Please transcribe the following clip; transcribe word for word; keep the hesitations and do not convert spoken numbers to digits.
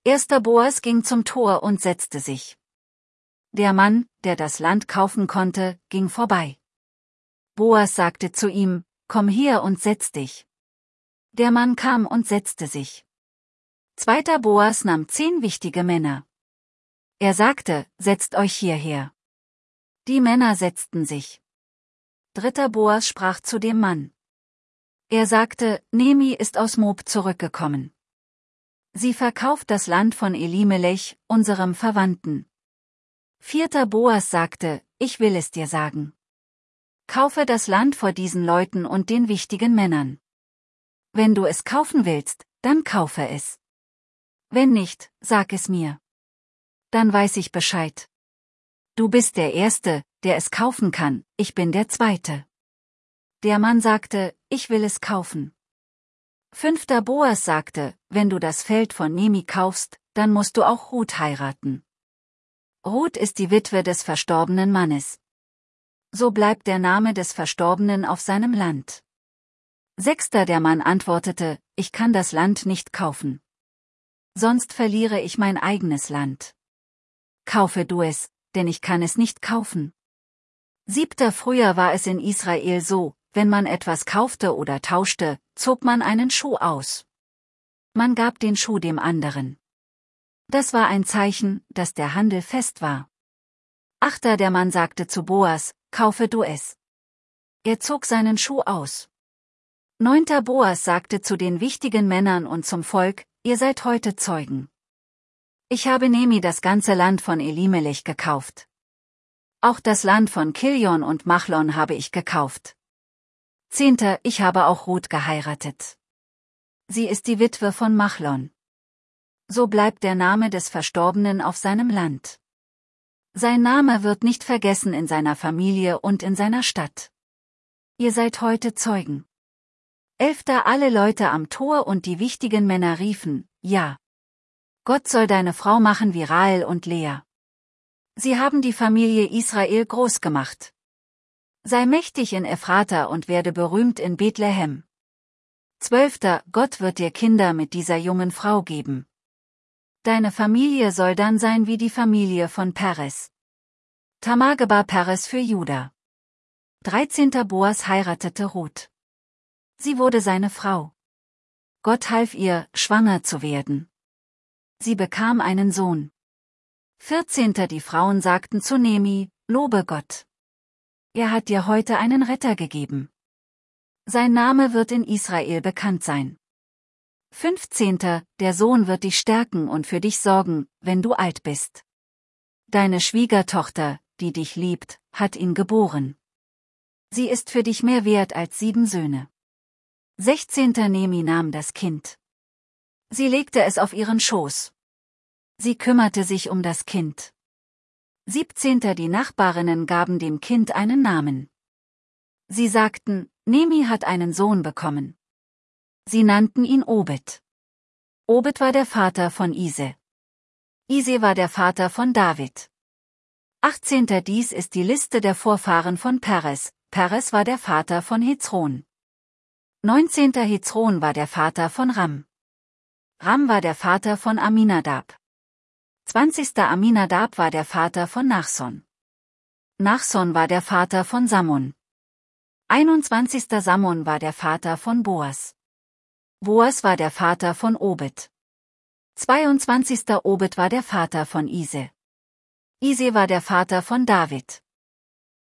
Erster Boas ging zum Tor und setzte sich. Der Mann, der das Land kaufen konnte, ging vorbei. Boas sagte zu ihm, komm her und setz dich. Der Mann kam und setzte sich. Zweiter Boas nahm zehn wichtige Männer. Er sagte, setzt euch hierher. Die Männer setzten sich. Dritter Boas sprach zu dem Mann. Er sagte, Nemi ist aus Moab zurückgekommen. Sie verkauft das Land von Elimelech, unserem Verwandten. Vierter Boas sagte, ich will es dir sagen. Kaufe das Land vor diesen Leuten und den wichtigen Männern. Wenn du es kaufen willst, dann kaufe es. Wenn nicht, sag es mir. Dann weiß ich Bescheid. Du bist der Erste, der es kaufen kann, ich bin der Zweite. Der Mann sagte, ich will es kaufen. Fünfter Boas sagte, wenn du das Feld von Nemi kaufst, dann musst du auch Ruth heiraten. Ruth ist die Witwe des verstorbenen Mannes. So bleibt der Name des Verstorbenen auf seinem Land. Sechster Der Mann antwortete, ich kann das Land nicht kaufen. Sonst verliere ich mein eigenes Land. Kaufe du es, denn ich kann es nicht kaufen. Siebter Früher war es in Israel so, wenn man etwas kaufte oder tauschte, zog man einen Schuh aus. Man gab den Schuh dem anderen. Das war ein Zeichen, dass der Handel fest war. Achter Der Mann sagte zu Boas, kaufe du es. Er zog seinen Schuh aus. Neunter Boas sagte zu den wichtigen Männern und zum Volk, ihr seid heute Zeugen. Ich habe Nemi das ganze Land von Elimelech gekauft. Auch das Land von Kilion und Machlon habe ich gekauft. Zehnter Ich habe auch Ruth geheiratet. Sie ist die Witwe von Machlon. So bleibt der Name des Verstorbenen auf seinem Land. Sein Name wird nicht vergessen in seiner Familie und in seiner Stadt. Ihr seid heute Zeugen. Elfter Alle Leute am Tor und die wichtigen Männer riefen, ja. Gott soll deine Frau machen wie Rahel und Lea. Sie haben die Familie Israel groß gemacht. Sei mächtig in Ephrata und werde berühmt in Bethlehem. Zwölfter Gott wird dir Kinder mit dieser jungen Frau geben. Deine Familie soll dann sein wie die Familie von Peres. Tamar gebar Peres für Juda. Dreizehnter Boas heiratete Ruth. Sie wurde seine Frau. Gott half ihr, schwanger zu werden. Sie bekam einen Sohn. Vierzehnter Die Frauen sagten zu Nemi, lobe Gott. Er hat dir heute einen Retter gegeben. Sein Name wird in Israel bekannt sein. Fünfzehnter Der Sohn wird dich stärken und für dich sorgen, wenn du alt bist. Deine Schwiegertochter, die dich liebt, hat ihn geboren. Sie ist für dich mehr wert als sieben Söhne. Sechzehnter Nemi nahm das Kind. Sie legte es auf ihren Schoß. Sie kümmerte sich um das Kind. Siebzehnter Die Nachbarinnen gaben dem Kind einen Namen. Sie sagten, Nemi hat einen Sohn bekommen. Sie nannten ihn Obed. Obed war der Vater von Ise. Ise war der Vater von David. Achtzehnter Dies ist die Liste der Vorfahren von Peres. Peres war der Vater von Hezron. Neunzehnter Hezron war der Vater von Ram. Ram war der Vater von Aminadab. Zwanzigster Aminadab war der Vater von Nachson. Nachson war der Vater von Sammon. Einundzwanzigster Sammon war der Vater von Boas. Boas war der Vater von Obed. Zweiundzwanzigster Obed war der Vater von Ise. Ise war der Vater von David.